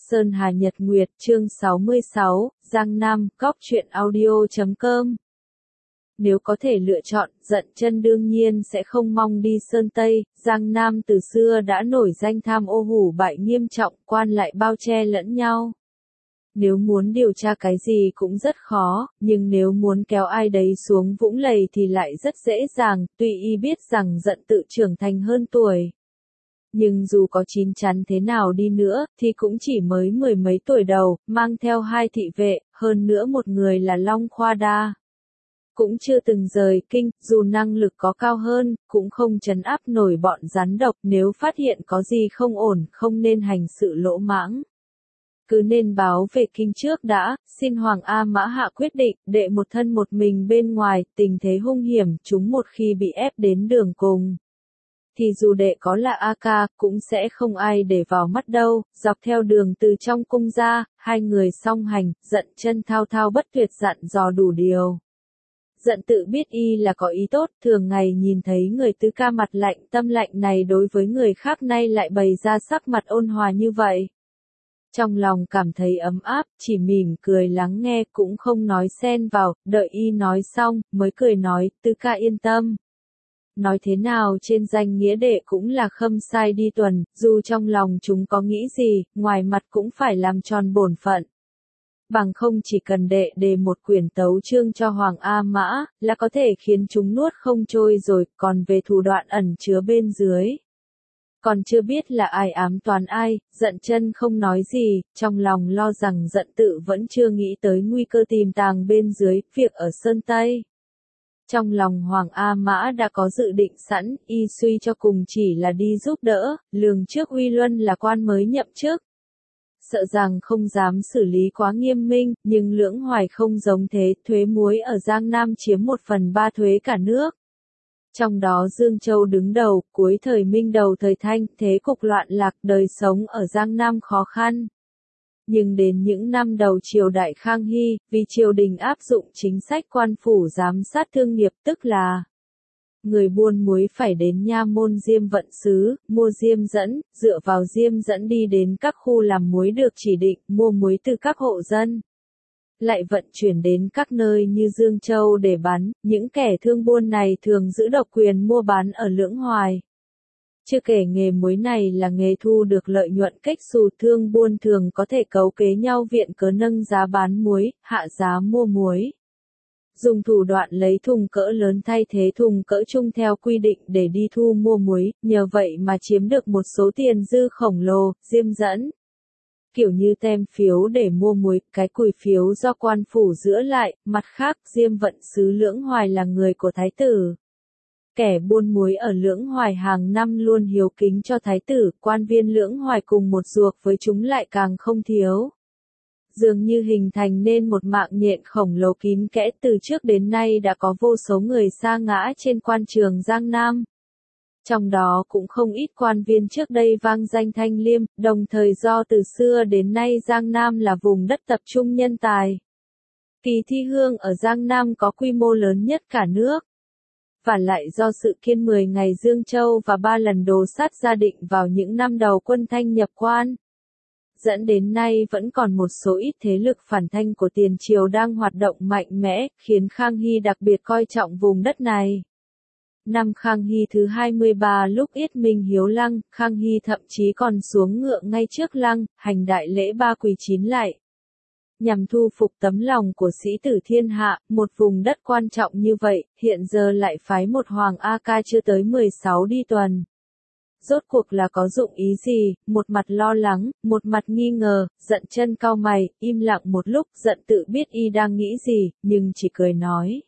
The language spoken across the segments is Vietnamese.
Sơn Hà Nhật Nguyệt chương 66, Giang Nam, Cóc truyện audio.com. Nếu có thể lựa chọn, Dận Chân đương nhiên sẽ không mong đi Sơn Tây. Giang Nam từ xưa đã nổi danh tham ô hủ bại nghiêm trọng, quan lại bao che lẫn nhau. Nếu muốn điều tra cái gì cũng rất khó, nhưng nếu muốn kéo ai đấy xuống vũng lầy thì lại rất dễ dàng, tuy y biết rằng Dận tự trưởng thành hơn tuổi. Nhưng dù có chín chắn thế nào đi nữa, thì cũng chỉ mới mười mấy tuổi đầu, mang theo 2 thị vệ, hơn nữa một người là Long Khoa Đa. Cũng chưa từng rời kinh, dù năng lực có cao hơn, cũng không trấn áp nổi bọn rắn độc, nếu phát hiện có gì không ổn, không nên hành sự lỗ mãng. Cứ nên báo về kinh trước đã, xin Hoàng A Mã Hạ quyết định, đệ một thân một mình bên ngoài, tình thế hung hiểm, chúng một khi bị ép đến đường cùng. Thì dù đệ có là A Ca, cũng sẽ không ai để vào mắt đâu. Dọc theo đường từ trong cung ra, hai người song hành, Dận Chân thao thao bất tuyệt dặn dò đủ điều. Dận tự biết y là có ý tốt, thường ngày nhìn thấy người tứ ca mặt lạnh tâm lạnh này đối với người khác nay lại bày ra sắc mặt ôn hòa như vậy. Trong lòng cảm thấy ấm áp, chỉ mỉm cười lắng nghe cũng không nói xen vào, đợi y nói xong, mới cười nói, tứ ca yên tâm. Nói thế nào trên danh nghĩa đệ cũng là khâm sai đi tuần, dù trong lòng chúng có nghĩ gì, ngoài mặt cũng phải làm tròn bổn phận. Bằng không chỉ cần đệ đề một quyển tấu chương cho Hoàng A Mã, là có thể khiến chúng nuốt không trôi rồi, còn về thủ đoạn ẩn chứa bên dưới. Còn chưa biết là ai ám toán ai, Dận Chân không nói gì, trong lòng lo rằng Dận tự vẫn chưa nghĩ tới nguy cơ tiềm tàng bên dưới, việc ở Sơn Tây. Trong lòng Hoàng A Mã đã có dự định sẵn, y suy cho cùng chỉ là đi giúp đỡ, lường trước Uy Luân là quan mới nhậm chức. Sợ rằng không dám xử lý quá nghiêm minh, nhưng Lưỡng Hoài không giống thế, thuế muối ở Giang Nam chiếm 1/3 thuế cả nước. Trong đó Dương Châu đứng đầu, cuối thời Minh đầu thời Thanh, thế cục loạn lạc, đời sống ở Giang Nam khó khăn. Nhưng đến những năm đầu triều đại Khang Hy, vì triều đình áp dụng chính sách quan phủ giám sát thương nghiệp tức là người buôn muối phải đến nha môn diêm vận xứ, mua diêm dẫn, dựa vào diêm dẫn đi đến các khu làm muối được chỉ định, mua muối từ các hộ dân. Lại vận chuyển đến các nơi như Dương Châu để bán, những kẻ thương buôn này thường giữ độc quyền mua bán ở Lưỡng Hoài. Chưa kể nghề muối này là nghề thu được lợi nhuận cách xù, thương buôn thường có thể cấu kế nhau viện cớ nâng giá bán muối, hạ giá mua muối. Dùng thủ đoạn lấy thùng cỡ lớn thay thế thùng cỡ chung theo quy định để đi thu mua muối, nhờ vậy mà chiếm được một số tiền dư khổng lồ, diêm dẫn. Kiểu như tem phiếu để mua muối, cái cùi phiếu do quan phủ giữ lại, mặt khác diêm vận xứ Lưỡng Hoài là người của thái tử. Kẻ buôn muối ở Lưỡng Hoài hàng năm luôn hiếu kính cho thái tử, quan viên Lưỡng Hoài cùng một ruột với chúng lại càng không thiếu. Dường như hình thành nên một mạng nhện khổng lồ kín kẽ, từ trước đến nay đã có vô số người sa ngã trên quan trường Giang Nam. Trong đó cũng không ít quan viên trước đây vang danh thanh liêm, đồng thời do từ xưa đến nay Giang Nam là vùng đất tập trung nhân tài. Kỳ thi hương ở Giang Nam có quy mô lớn nhất cả nước. Và lại do sự kiên 10 ngày Dương Châu và 3 lần đồ sát gia định vào những năm đầu quân Thanh nhập quan. Dẫn đến nay vẫn còn một số ít thế lực phản Thanh của tiền triều đang hoạt động mạnh mẽ, khiến Khang Hy đặc biệt coi trọng vùng đất này. Năm Khang Hy thứ 23 lúc yết minh hiếu lăng, Khang Hy thậm chí còn xuống ngựa ngay trước lăng, hành đại lễ 3 quỳ 9 lạy. Nhằm thu phục tấm lòng của sĩ tử thiên hạ, một vùng đất quan trọng như vậy, hiện giờ lại phái một Hoàng A Ca chưa tới 16 đi tuần. Rốt cuộc là có dụng ý gì, một mặt lo lắng, một mặt nghi ngờ, Dận Chân cau mày, im lặng một lúc, Dận tự biết y đang nghĩ gì, nhưng chỉ cười nói.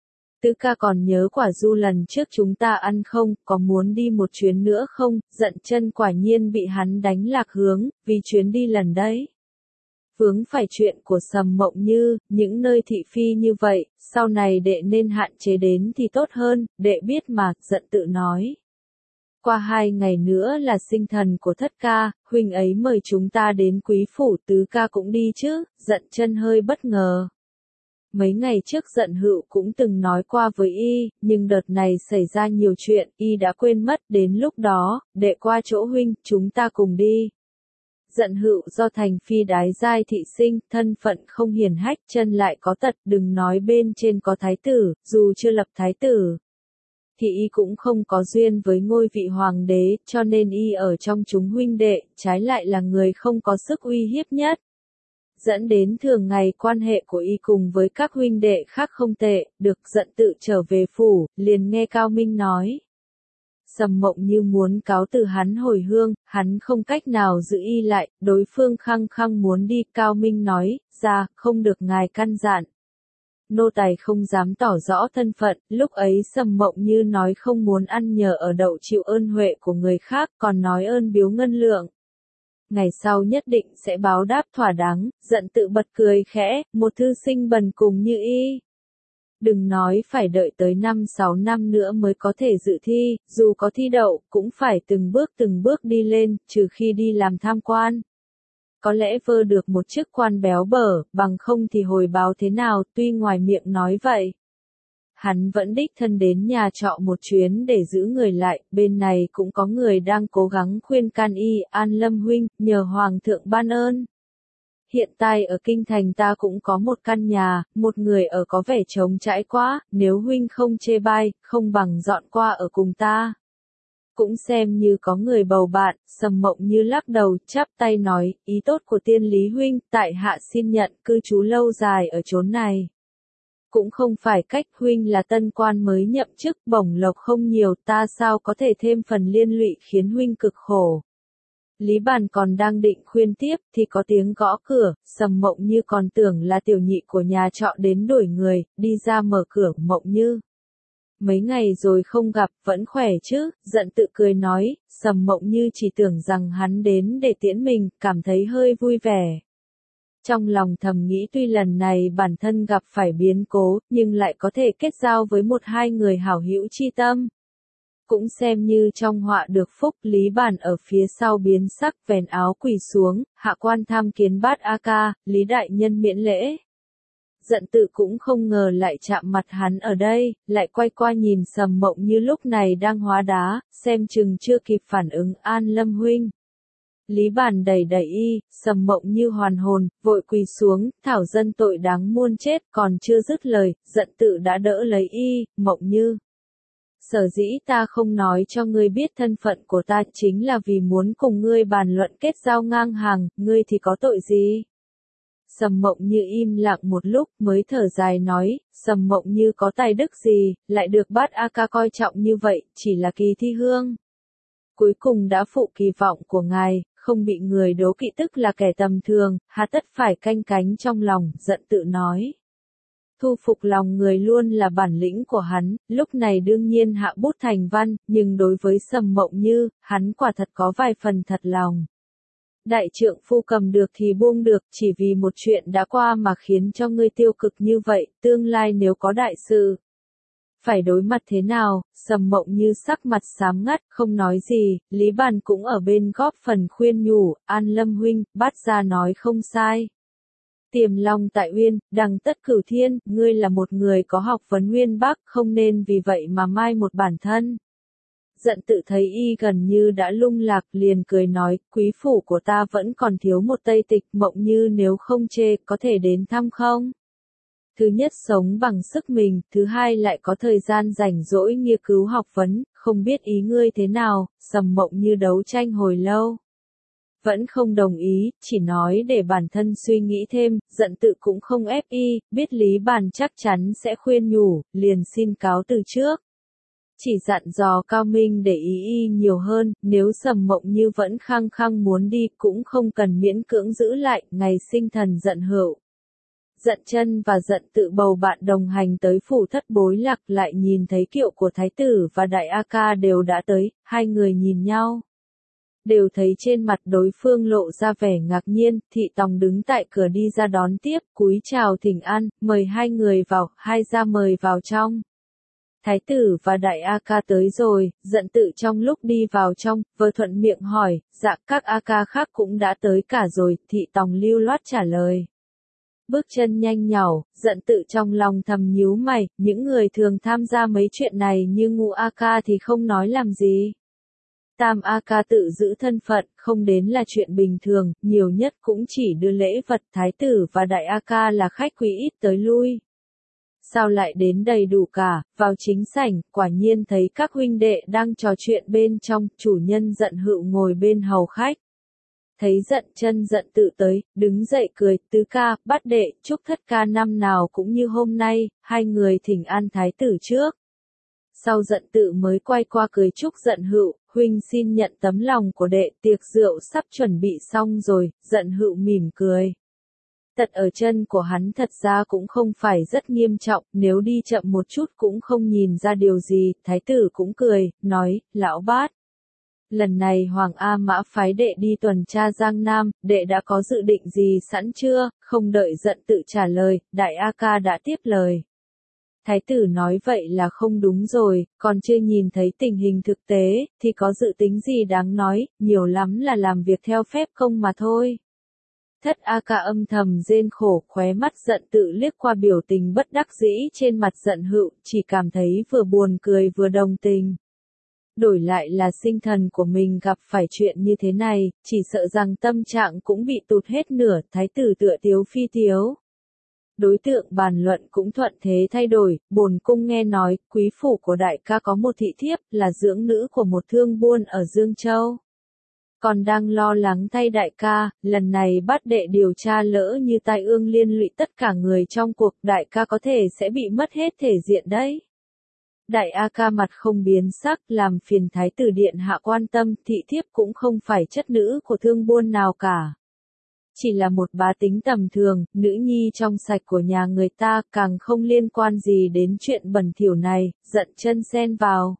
Tứ ca còn nhớ quả du lần trước chúng ta ăn không, có muốn đi một chuyến nữa không? Dận Chân quả nhiên bị hắn đánh lạc hướng, vì chuyến đi lần đấy. Vướng phải chuyện của Sầm Mộng Như, những nơi thị phi như vậy, sau này đệ nên hạn chế đến thì tốt hơn, đệ biết mà, Dận tự nói. Qua 2 ngày nữa là sinh thần của thất ca, huynh ấy mời chúng ta đến quý phủ, tứ ca cũng đi chứ, Dận Chân hơi bất ngờ. Mấy ngày trước Dận Hựu cũng từng nói qua với y, nhưng đợt này xảy ra nhiều chuyện, y đã quên mất, đến lúc đó, đệ qua chỗ huynh, chúng ta cùng đi. Giận Hựu do thành phi đái giai thị sinh, thân phận không hiển hách, chân lại có tật, đừng nói bên trên có thái tử, dù chưa lập thái tử, thì y cũng không có duyên với ngôi vị hoàng đế, cho nên y ở trong chúng huynh đệ, trái lại là người không có sức uy hiếp nhất. Dẫn đến thường ngày quan hệ của y cùng với các huynh đệ khác không tệ, được Giận Tự trở về phủ, liền nghe Cao Minh nói. Sầm Mộng Như muốn cáo từ hắn hồi hương, hắn không cách nào giữ y lại, đối phương khăng khăng muốn đi, Cao Minh nói, ra, không được ngài căn dặn. Nô tài không dám tỏ rõ thân phận, lúc ấy Sầm Mộng Như nói không muốn ăn nhờ ở đậu chịu ơn huệ của người khác, còn nói ơn biếu ngân lượng. Ngày sau nhất định sẽ báo đáp thỏa đáng, Giận Tự bật cười khẽ, một thư sinh bần cùng như y. Đừng nói phải đợi tới 5-6 năm nữa mới có thể dự thi, dù có thi đậu, cũng phải từng bước đi lên, trừ khi đi làm tham quan. Có lẽ vơ được một chức quan béo bở, bằng không thì hồi báo thế nào, tuy ngoài miệng nói vậy. Hắn vẫn đích thân đến nhà trọ một chuyến để giữ người lại, bên này cũng có người đang cố gắng khuyên can y, An Lâm huynh, nhờ Hoàng thượng ban ơn. Hiện tại ở kinh thành ta cũng có một căn nhà, một người ở có vẻ trống trải quá, nếu huynh không chê bai, không bằng dọn qua ở cùng ta. Cũng xem như có người bầu bạn, Sầm Mộng Như lắc đầu, chắp tay nói, ý tốt của Tiên Lý huynh, tại hạ xin nhận cư trú lâu dài ở chốn này. Cũng không phải cách huynh là tân quan mới nhậm chức, bổng lộc không nhiều, ta sao có thể thêm phần liên lụy khiến huynh cực khổ. Lý Bàn còn đang định khuyên tiếp, thì có tiếng gõ cửa, Sầm Mộng Như còn tưởng là tiểu nhị của nhà trọ đến đổi người, đi ra mở cửa, Mộng Như. Mấy ngày rồi không gặp, vẫn khỏe chứ, Giận Tự cười nói, Sầm Mộng Như chỉ tưởng rằng hắn đến để tiễn mình, cảm thấy hơi vui vẻ. Trong lòng thầm nghĩ tuy lần này bản thân gặp phải biến cố, nhưng lại có thể kết giao với một hai người hảo hữu chi tâm. Cũng xem như trong họa được phúc, Lý Bàn ở phía sau biến sắc, vén áo quỳ xuống, hạ quan tham kiến bát A Ca, Lý đại nhân miễn lễ. Giận Tự cũng không ngờ lại chạm mặt hắn ở đây, lại quay qua nhìn Sầm Mộng Như lúc này đang hóa đá, xem chừng chưa kịp phản ứng, An Lâm huynh. Lý Bàn đẩy đẩy y, Sầm Mộng Như hoàn hồn, vội quỳ xuống, thảo dân tội đáng muôn chết, còn chưa dứt lời, Giận Tự đã đỡ lấy y, Mộng Như. Sở dĩ ta không nói cho ngươi biết thân phận của ta chính là vì muốn cùng ngươi bàn luận kết giao ngang hàng, ngươi thì có tội gì? Sầm Mộng Như im lặng một lúc mới thở dài nói, Sầm Mộng Như có tài đức gì, lại được bát A Ca coi trọng như vậy, chỉ là kỳ thi hương. Cuối cùng đã phụ kỳ vọng của ngài, không bị người đố kỵ tức là kẻ tầm thường, hà tất phải canh cánh trong lòng, Giận Tự nói. Thu phục lòng người luôn là bản lĩnh của hắn, lúc này đương nhiên hạ bút thành văn, nhưng đối với Sầm Mộng Như, hắn quả thật có vài phần thật lòng. Đại trượng phu cầm được thì buông được, chỉ vì một chuyện đã qua mà khiến cho ngươi tiêu cực như vậy, tương lai nếu có đại sự. Phải đối mặt thế nào, Sầm Mộng Như sắc mặt xám ngắt, không nói gì, Lý Bàn cũng ở bên góp phần khuyên nhủ, An Lâm huynh, bát gia nói không sai. Tiềm long tại uyên, đằng tất cửu thiên, ngươi là một người có học vấn uyên bác, không nên vì vậy mà mai một bản thân. Giận Tự thấy y gần như đã lung lạc, liền cười nói, quý phủ của ta vẫn còn thiếu một tây tịch, Mộng Như nếu không chê, có thể đến thăm không? Thứ nhất sống bằng sức mình, thứ hai lại có thời gian rảnh rỗi nghiên cứu học vấn, không biết ý ngươi thế nào, Sầm Mộng Như đấu tranh hồi lâu. Vẫn không đồng ý, chỉ nói để bản thân suy nghĩ thêm, Giận Tự cũng không ép y, biết Lý Bàn chắc chắn sẽ khuyên nhủ, liền xin cáo từ trước. Chỉ dặn dò Cao Minh để ý y nhiều hơn, nếu Sầm Mộng Như vẫn khăng khăng muốn đi cũng không cần miễn cưỡng giữ lại, ngày sinh thần Giận Hựu. Giận Chân và Giận Tự bầu bạn đồng hành tới phủ Thất Bối Lạc, lại nhìn thấy kiệu của Thái tử và Đại A Ca đều đã tới, hai người nhìn nhau. Đều thấy trên mặt đối phương lộ ra vẻ ngạc nhiên, thị tòng đứng tại cửa đi ra đón tiếp, cúi chào thỉnh an, mời hai người vào, hai gia mời vào trong. Thái tử và Đại A Ca tới rồi, Giận Tự trong lúc đi vào trong, vừa thuận miệng hỏi, dạ các A Ca khác cũng đã tới cả rồi, thị tòng lưu loát trả lời. Bước chân nhanh nhảu, Giận Tự trong lòng thầm nhíu mày, những người thường tham gia mấy chuyện này như Ngũ A Ca thì không nói làm gì. Tam A Ca tự giữ thân phận, không đến là chuyện bình thường, nhiều nhất cũng chỉ đưa lễ vật. Thái tử và Đại A Ca là khách quý ít tới lui. Sao lại đến đầy đủ cả, vào chính sảnh, quả nhiên thấy các huynh đệ đang trò chuyện bên trong, chủ nhân Giận Hựu ngồi bên hầu khách. Thấy Giận Chân Giận Tự tới, đứng dậy cười, tứ ca, bát đệ, chúc thất ca năm nào cũng như hôm nay, hai người thỉnh an thái tử trước. Sau Giận Tự mới quay qua cười chúc Giận Hựu, huynh xin nhận tấm lòng của đệ, tiệc rượu sắp chuẩn bị xong rồi. Giận Hựu mỉm cười. Tật ở chân của hắn thật ra cũng không phải rất nghiêm trọng, nếu đi chậm một chút cũng không nhìn ra điều gì. Thái tử cũng cười, nói, lão bát. Lần này Hoàng A Mã phái đệ đi tuần tra Giang Nam, đệ đã có dự định gì sẵn chưa? Không đợi Giận Tự trả lời, Đại A Ca đã tiếp lời. Thái tử nói vậy là không đúng rồi, còn chưa nhìn thấy tình hình thực tế, thì có dự tính gì đáng nói, nhiều lắm là làm việc theo phép công mà thôi. Thất A Ca âm thầm rên khổ, khóe mắt Giận Tự liếc qua biểu tình bất đắc dĩ trên mặt Giận Hựu, chỉ cảm thấy vừa buồn cười vừa đồng tình. Đổi lại là sinh thần của mình gặp phải chuyện như thế này, chỉ sợ rằng tâm trạng cũng bị tụt hết nửa. Thái tử tựa tiếu phi tiếu. Đối tượng bàn luận cũng thuận thế thay đổi. Bổn cung nghe nói, quý phủ của đại ca có một thị thiếp, là dưỡng nữ của một thương buôn ở Dương Châu. Còn đang lo lắng thay đại ca, lần này bắt đệ điều tra lỡ như tai ương liên lụy tất cả người trong cuộc, đại ca có thể sẽ bị mất hết thể diện đấy. Đại A Ca mặt không biến sắc, làm phiền thái tử điện hạ quan tâm, thị thiếp cũng không phải chất nữ của thương buôn nào cả. Chỉ là một bá tính tầm thường, nữ nhi trong sạch của nhà người ta, càng không liên quan gì đến chuyện bẩn thỉu này. Giận Chân xen vào.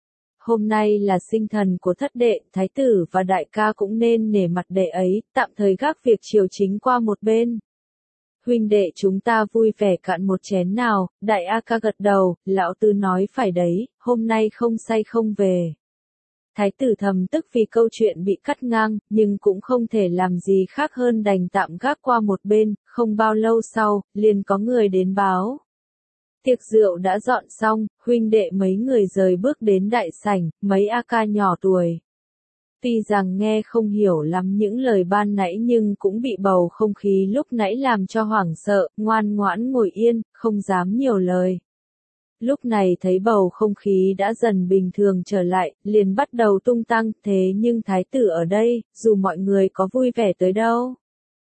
Hôm nay là sinh thần của thất đệ, thái tử và đại ca cũng nên nể mặt đệ ấy, tạm thời gác việc triều chính qua một bên. Huynh đệ chúng ta vui vẻ cạn một chén nào. Đại A Ca gật đầu, lão tứ nói phải đấy, hôm nay không say không về. Thái tử thầm tức vì câu chuyện bị cắt ngang, nhưng cũng không thể làm gì khác hơn đành tạm gác qua một bên. Không bao lâu sau, liền có người đến báo. Tiệc rượu đã dọn xong, huynh đệ mấy người rời bước đến đại sảnh, mấy A Ca nhỏ tuổi. Tuy rằng nghe không hiểu lắm những lời ban nãy nhưng cũng bị bầu không khí lúc nãy làm cho hoảng sợ, ngoan ngoãn ngồi yên, không dám nhiều lời. Lúc này thấy bầu không khí đã dần bình thường trở lại, liền bắt đầu tung tăng, thế nhưng thái tử ở đây, dù mọi người có vui vẻ tới đâu.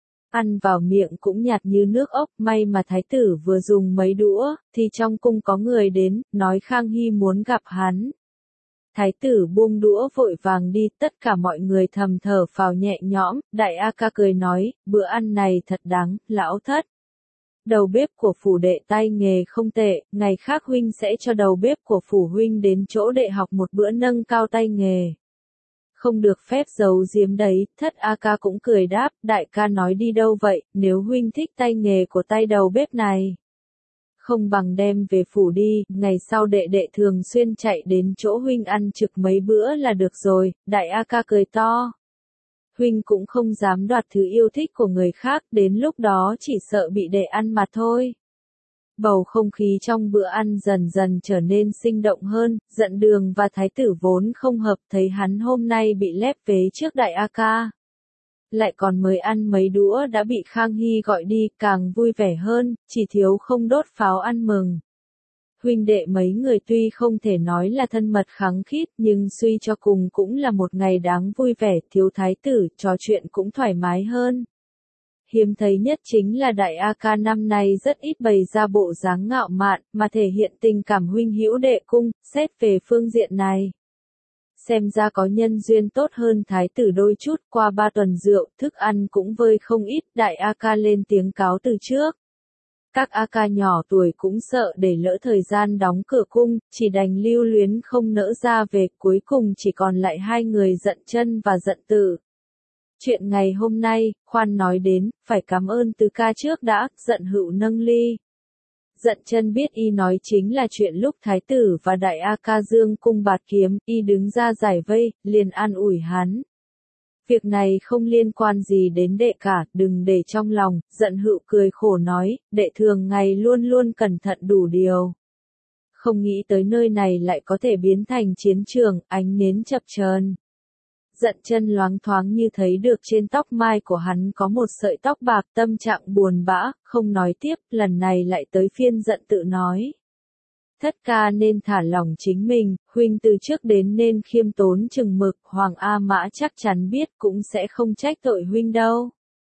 Ăn vào miệng cũng nhạt như nước ốc, may mà thái tử vừa dùng mấy đũa, thì trong cung có người đến, nói Khang Hy muốn gặp hắn. Thái tử buông đũa vội vàng đi, tất cả mọi người thầm thở phào nhẹ nhõm. Đại A Ca cười nói, bữa ăn này thật đáng, lão thất. Đầu bếp của phủ đệ tay nghề không tệ, ngày khác huynh sẽ cho đầu bếp của phủ huynh đến chỗ đệ học một bữa nâng cao tay nghề. Không được phép giấu giếm đấy. Thất A Ca cũng cười đáp, đại ca nói đi đâu vậy, nếu huynh thích tay nghề của tay đầu bếp này. Không bằng đem về phủ đi, ngày sau đệ đệ thường xuyên chạy đến chỗ huynh ăn trực mấy bữa là được rồi. Đại A Ca cười to. Huynh cũng không dám đoạt thứ yêu thích của người khác, đến lúc đó chỉ sợ bị đệ ăn mà thôi. Bầu không khí trong bữa ăn dần dần trở nên sinh động hơn. Giận Đường và thái tử vốn không hợp, thấy hắn hôm nay bị lép vế trước Đại A Ca. Lại còn mới ăn mấy đũa đã bị Khang Hy gọi đi, càng vui vẻ hơn, chỉ thiếu không đốt pháo ăn mừng. Huynh đệ mấy người tuy không thể nói là thân mật khăng khít, nhưng suy cho cùng cũng là một ngày đáng vui vẻ. Thiếu thái tử, trò chuyện cũng thoải mái hơn. Hiếm thấy nhất chính là Đại A Ca năm nay rất ít bày ra bộ dáng ngạo mạn, mà thể hiện tình cảm huynh hữu đệ cung. Xét về phương diện này, xem ra có nhân duyên tốt hơn thái tử đôi chút. Qua 3 tuần rượu, thức ăn cũng vơi không ít. Đại A Ca lên tiếng cáo từ trước. Các A Ca nhỏ tuổi cũng sợ để lỡ thời gian đóng cửa cung, chỉ đành lưu luyến không nỡ ra về. Cuối cùng chỉ còn lại hai người Giận Chân và Giận Tự. Chuyện ngày hôm nay, khoan nói đến, phải cảm ơn tứ ca trước đã. Giận Hựu nâng ly. Giận Chân biết y nói chính là chuyện lúc thái tử và Đại A Ca dương cung bạt kiếm, y đứng ra giải vây, liền an ủi hắn. Việc này không liên quan gì đến đệ cả, đừng để trong lòng. Giận Hựu cười khổ nói, đệ thường ngày luôn luôn cẩn thận đủ điều. Không nghĩ tới nơi này lại có thể biến thành chiến trường, ánh nến chập chờn. Dận chân loáng thoáng như thấy được trên tóc mai của hắn có một sợi tóc bạc, tâm trạng buồn bã, không nói tiếp, lần này lại tới phiên Dận Tự nói. Thất ca nên thả lỏng chính mình, huynh từ trước đến nên khiêm tốn chừng mực, Hoàng A Mã chắc chắn biết cũng sẽ không trách tội huynh đâu.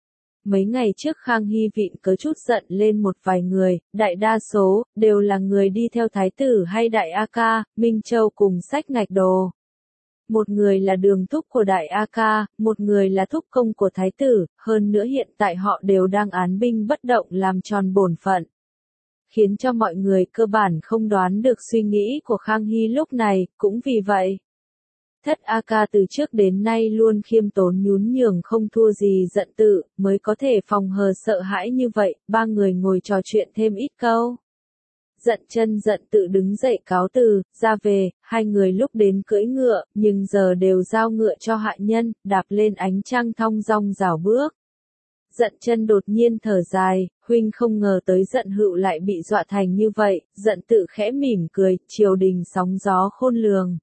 Mấy ngày trước Khang Hy Vịn có chút giận lên một vài người, đại đa số, đều là người đi theo thái tử hay đại A Ca, Minh Châu cùng sách ngạch đồ. Một người là đường thúc của đại A Ca, một người là thúc công của thái tử, hơn nữa hiện tại họ đều đang án binh bất động làm tròn bổn phận. Khiến cho mọi người cơ bản không đoán được suy nghĩ của Khang Hy lúc này, cũng vì vậy. Thất A Ca từ trước đến nay luôn khiêm tốn nhún nhường không thua gì Dận Tự, mới có thể phòng hờ sợ hãi như vậy, ba người ngồi trò chuyện thêm ít câu. Dận chân Dận Tự đứng dậy cáo từ, ra về, hai người lúc đến cưỡi ngựa, nhưng giờ đều giao ngựa cho hạ nhân, đạp lên ánh trăng thong dong rảo bước. Dận chân đột nhiên thở dài, huynh không ngờ tới Dận Hữu lại bị dọa thành như vậy, Dận Tự khẽ mỉm cười, triều đình sóng gió khôn lường.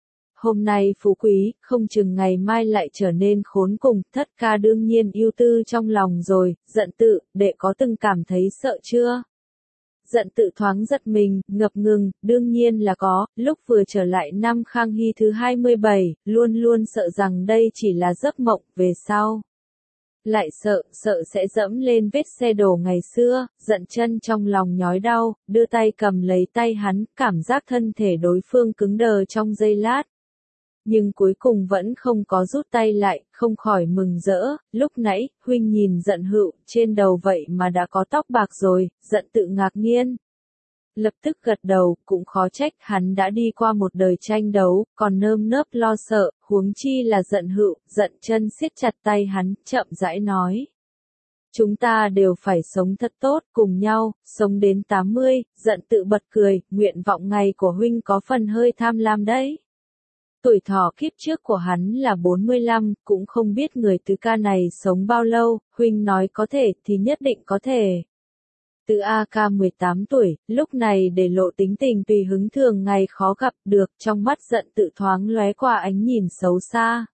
Hôm nay phú quý, không chừng ngày mai lại trở nên khốn cùng, thất ca đương nhiên ưu tư trong lòng rồi, Dận Tự, đệ có từng cảm thấy sợ chưa? Dận Tự thoáng giật mình, ngập ngừng, đương nhiên là có, lúc vừa trở lại năm Khang Hy thứ 27, luôn luôn sợ rằng đây chỉ là giấc mộng, về sau. Lại sợ sẽ dẫm lên vết xe đổ ngày xưa, Dận chân trong lòng nhói đau, đưa tay cầm lấy tay hắn, cảm giác thân thể đối phương cứng đờ trong giây lát. Nhưng cuối cùng vẫn không có rút tay lại, không khỏi mừng rỡ, lúc nãy, huynh nhìn Dận Hữu, trên đầu vậy mà đã có tóc bạc rồi, Dận Tự ngạc nhiên. Lập tức gật đầu, cũng khó trách, hắn đã đi qua một đời tranh đấu, còn nơm nớp lo sợ, huống chi là Dận Hữu, Dận chân siết chặt tay hắn, chậm rãi nói. Chúng ta đều phải sống thật tốt, cùng nhau, sống đến 80, Dận Tự bật cười, nguyện vọng ngày của huynh có phần hơi tham lam đấy. Tuổi thọ kiếp trước của hắn là 45, cũng không biết người tứ ca này sống bao lâu, huynh nói có thể thì nhất định có thể. Tứ A Ca 18 tuổi, lúc này để lộ tính tình tùy hứng thường ngày khó gặp được, trong mắt Dận Tự thoáng lóe qua ánh nhìn xấu xa.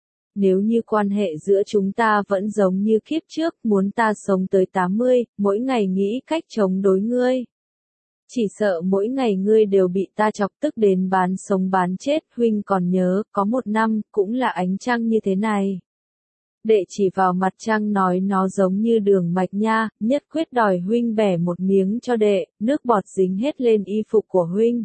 Nếu như quan hệ giữa chúng ta vẫn giống như kiếp trước, muốn ta sống tới 80, mỗi ngày nghĩ cách chống đối ngươi. Chỉ sợ mỗi ngày ngươi đều bị ta chọc tức đến bán sống bán chết, huynh còn nhớ, có một năm, cũng là ánh trăng như thế này. Đệ chỉ vào mặt trăng nói nó giống như đường mạch nha, nhất quyết đòi huynh bẻ một miếng cho đệ, nước bọt dính hết lên y phục của huynh.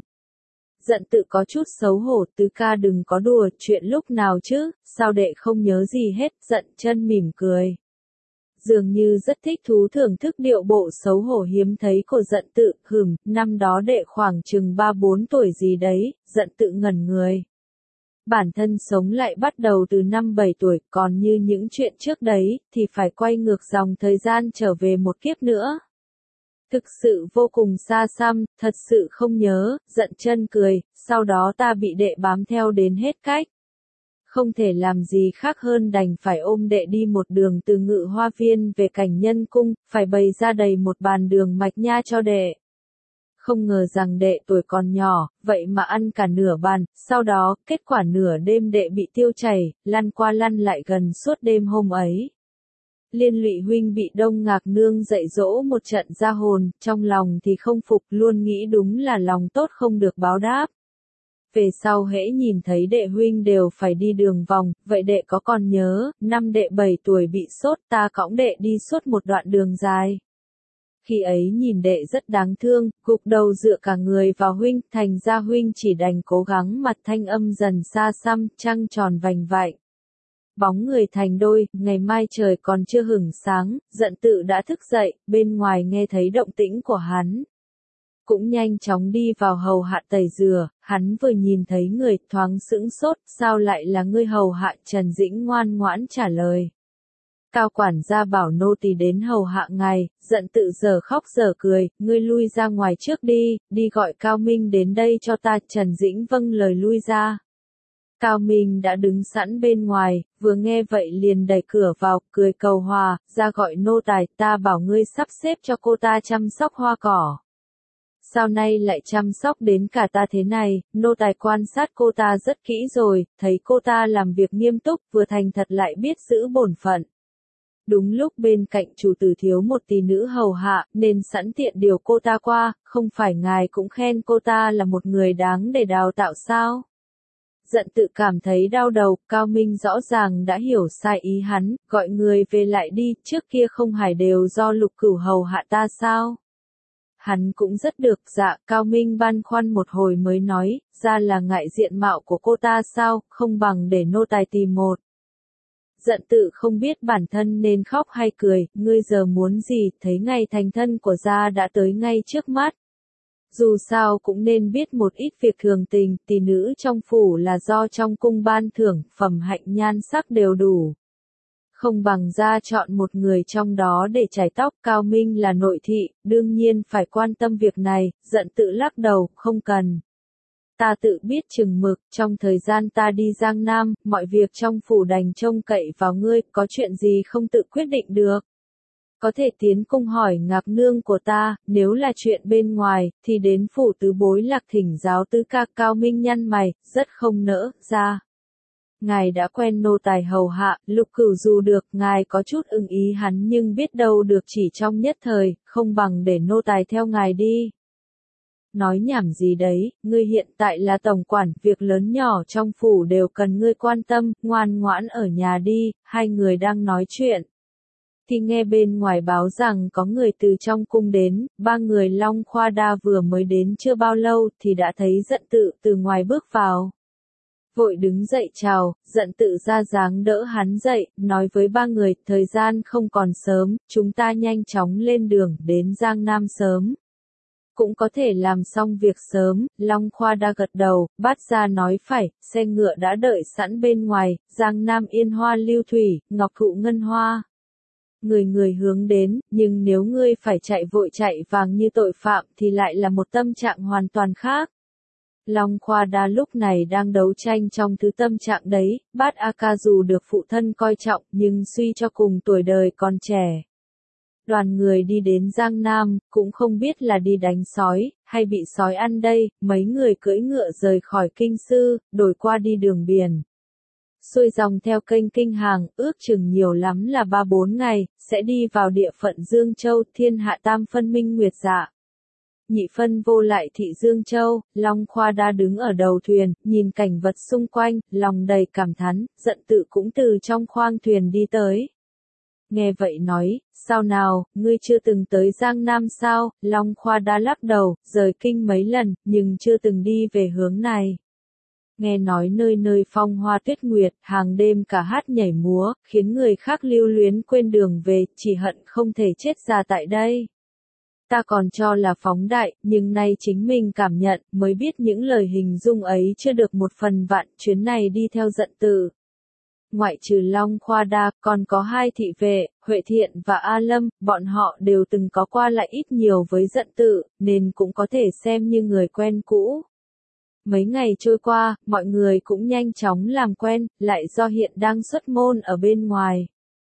Dận Tự có chút xấu hổ, tứ ca đừng có đùa, chuyện lúc nào chứ, sao đệ không nhớ gì hết, Dận chân mỉm cười. Dường như rất thích thú thưởng thức điệu bộ xấu hổ hiếm thấy của Dận Tự, năm đó đệ khoảng chừng 3-4 tuổi gì đấy, Dận Tự ngẩn người. Bản thân sống lại bắt đầu từ năm 7 tuổi, còn như những chuyện trước đấy, thì phải quay ngược dòng thời gian trở về một kiếp nữa. Thực sự vô cùng xa xăm, thật sự không nhớ, Dận chân cười, sau đó ta bị đệ bám theo đến hết cách. Không thể làm gì khác hơn đành phải ôm đệ đi một đường từ Ngự Hoa Viên về Cảnh Nhân Cung, phải bày ra đầy một bàn đường mạch nha cho đệ. Không ngờ rằng đệ tuổi còn nhỏ, vậy mà ăn cả nửa bàn, sau đó, kết quả nửa đêm đệ bị tiêu chảy, lăn qua lăn lại gần suốt đêm hôm ấy. Liên Lụy huynh bị Đông Ngạc Nương dạy dỗ một trận ra hồn, trong lòng thì không phục, luôn nghĩ đúng là lòng tốt không được báo đáp. Về sau hễ nhìn thấy đệ huynh đều phải đi đường vòng, vậy đệ có còn nhớ, năm đệ 7 tuổi bị sốt ta cõng đệ đi suốt một đoạn đường dài. Khi ấy nhìn đệ rất đáng thương, gục đầu dựa cả người vào huynh, thành ra huynh chỉ đành cố gắng mặt thanh âm dần xa xăm, trăng tròn vành vạnh. Bóng người thành đôi, ngày mai trời còn chưa hửng sáng, Dận Tự đã thức dậy, bên ngoài nghe thấy động tĩnh của hắn. Cũng nhanh chóng đi vào hầu hạ tẩy dừa, hắn vừa nhìn thấy người thoáng sững sốt, sao lại là ngươi hầu hạ, Trần Dĩnh ngoan ngoãn trả lời. Cao quản gia bảo nô tỳ đến hầu hạ ngài, Dận Tự giờ khóc giờ cười, ngươi lui ra ngoài trước đi, đi gọi Cao Minh đến đây cho ta, Trần Dĩnh vâng lời lui ra. Cao Minh đã đứng sẵn bên ngoài, vừa nghe vậy liền đẩy cửa vào, cười cầu hòa, ra gọi nô tài, ta bảo ngươi sắp xếp cho cô ta chăm sóc hoa cỏ. Sao nay lại chăm sóc đến cả ta thế này, nô tài quan sát cô ta rất kỹ rồi, thấy cô ta làm việc nghiêm túc, vừa thành thật lại biết giữ bổn phận. Đúng lúc bên cạnh chủ tử thiếu một tỷ nữ hầu hạ, nên sẵn tiện điều cô ta qua, không phải ngài cũng khen cô ta là một người đáng để đào tạo sao? Giận tự cảm thấy đau đầu, Cao Minh rõ ràng đã hiểu sai ý hắn, gọi người về lại đi, trước kia không phải đều do Lục Cửu hầu hạ ta sao? Hắn cũng rất được, dạ, Cao Minh băn khoăn một hồi mới nói, ra là ngại diện mạo của cô ta sao, không bằng để nô tài tìm một. Giận tự không biết bản thân nên khóc hay cười, ngươi giờ muốn gì, thấy ngày thành thân của gia đã tới ngay trước mắt. Dù sao cũng nên biết một ít việc thường tình, tỷ nữ trong phủ là do trong cung ban thưởng, phẩm hạnh nhan sắc đều đủ. Không bằng ra chọn một người trong đó để chải tóc. Cao Minh là nội thị, đương nhiên phải quan tâm việc này, giận tự lắc đầu, không cần. Ta tự biết chừng mực, trong thời gian ta đi Giang Nam, mọi việc trong phủ đành trông cậy vào ngươi, có chuyện gì không tự quyết định được. Có thể tiến cung hỏi Ngạc nương của ta, nếu là chuyện bên ngoài, thì đến phủ tứ bối Lạc thỉnh giáo tứ ca. Cao Minh nhăn mày, rất không nỡ, ra. Ngài đã quen nô tài hầu hạ, Lục Cửu dù được, ngài có chút ưng ý hắn nhưng biết đâu được chỉ trong nhất thời, không bằng để nô tài theo ngài đi. Nói nhảm gì đấy, ngươi hiện tại là tổng quản, việc lớn nhỏ trong phủ đều cần ngươi quan tâm, ngoan ngoãn ở nhà đi. Hai người đang nói chuyện thì nghe bên ngoài báo rằng có người từ trong cung đến, ba người Long Khoa Đa vừa mới đến chưa bao lâu thì đã thấy Giận tự từ ngoài bước vào. Vội đứng dậy chào, Giận tự ra dáng đỡ hắn dậy, nói với ba người, thời gian không còn sớm, chúng ta nhanh chóng lên đường, đến Giang Nam sớm. Cũng có thể làm xong việc sớm. Long Khoa Đa gật đầu, Bát Gia nói phải, xe ngựa đã đợi sẵn bên ngoài, Giang Nam yên hoa lưu thủy, ngọc thụ ngân hoa. Người người hướng đến, nhưng nếu ngươi phải chạy vội chạy vàng như tội phạm thì lại là một tâm trạng hoàn toàn khác. Long Khoa Đa lúc này đang đấu tranh trong thứ tâm trạng đấy, Bát A Ca dù được phụ thân coi trọng nhưng suy cho cùng tuổi đời còn trẻ. Đoàn người đi đến Giang Nam, cũng không biết là đi đánh sói, hay bị sói ăn đây, mấy người cưỡi ngựa rời khỏi Kinh Sư, đổi qua đi đường biển. Xuôi dòng theo kênh Kinh Hàng, ước chừng nhiều lắm là 3-4 ngày, sẽ đi vào địa phận Dương Châu, thiên hạ tam phân minh nguyệt dạ. Nhị phân vô lại thị Dương Châu, Long Khoa Đa đứng ở đầu thuyền, nhìn cảnh vật xung quanh, lòng đầy cảm thán, Giận tự cũng từ trong khoang thuyền đi tới. Nghe vậy nói, sao nào, ngươi chưa từng tới Giang Nam sao? Long Khoa Đa lắc đầu, rời kinh mấy lần, nhưng chưa từng đi về hướng này. Nghe nói nơi nơi phong hoa tuyết nguyệt, hàng đêm cả hát nhảy múa, khiến người khác lưu luyến quên đường về, chỉ hận không thể chết ra tại đây. Ta còn cho là phóng đại, nhưng nay chính mình cảm nhận, mới biết những lời hình dung ấy chưa được một phần vạn, chuyến này đi theo Giận tự. Ngoại trừ Long Khoa Đa, còn có hai thị vệ, Huệ Thiện và A Lâm, bọn họ đều từng có qua lại ít nhiều với Giận tự, nên cũng có thể xem như người quen cũ. Mấy ngày trôi qua, mọi người cũng nhanh chóng làm quen, lại do hiện đang xuất môn ở bên ngoài.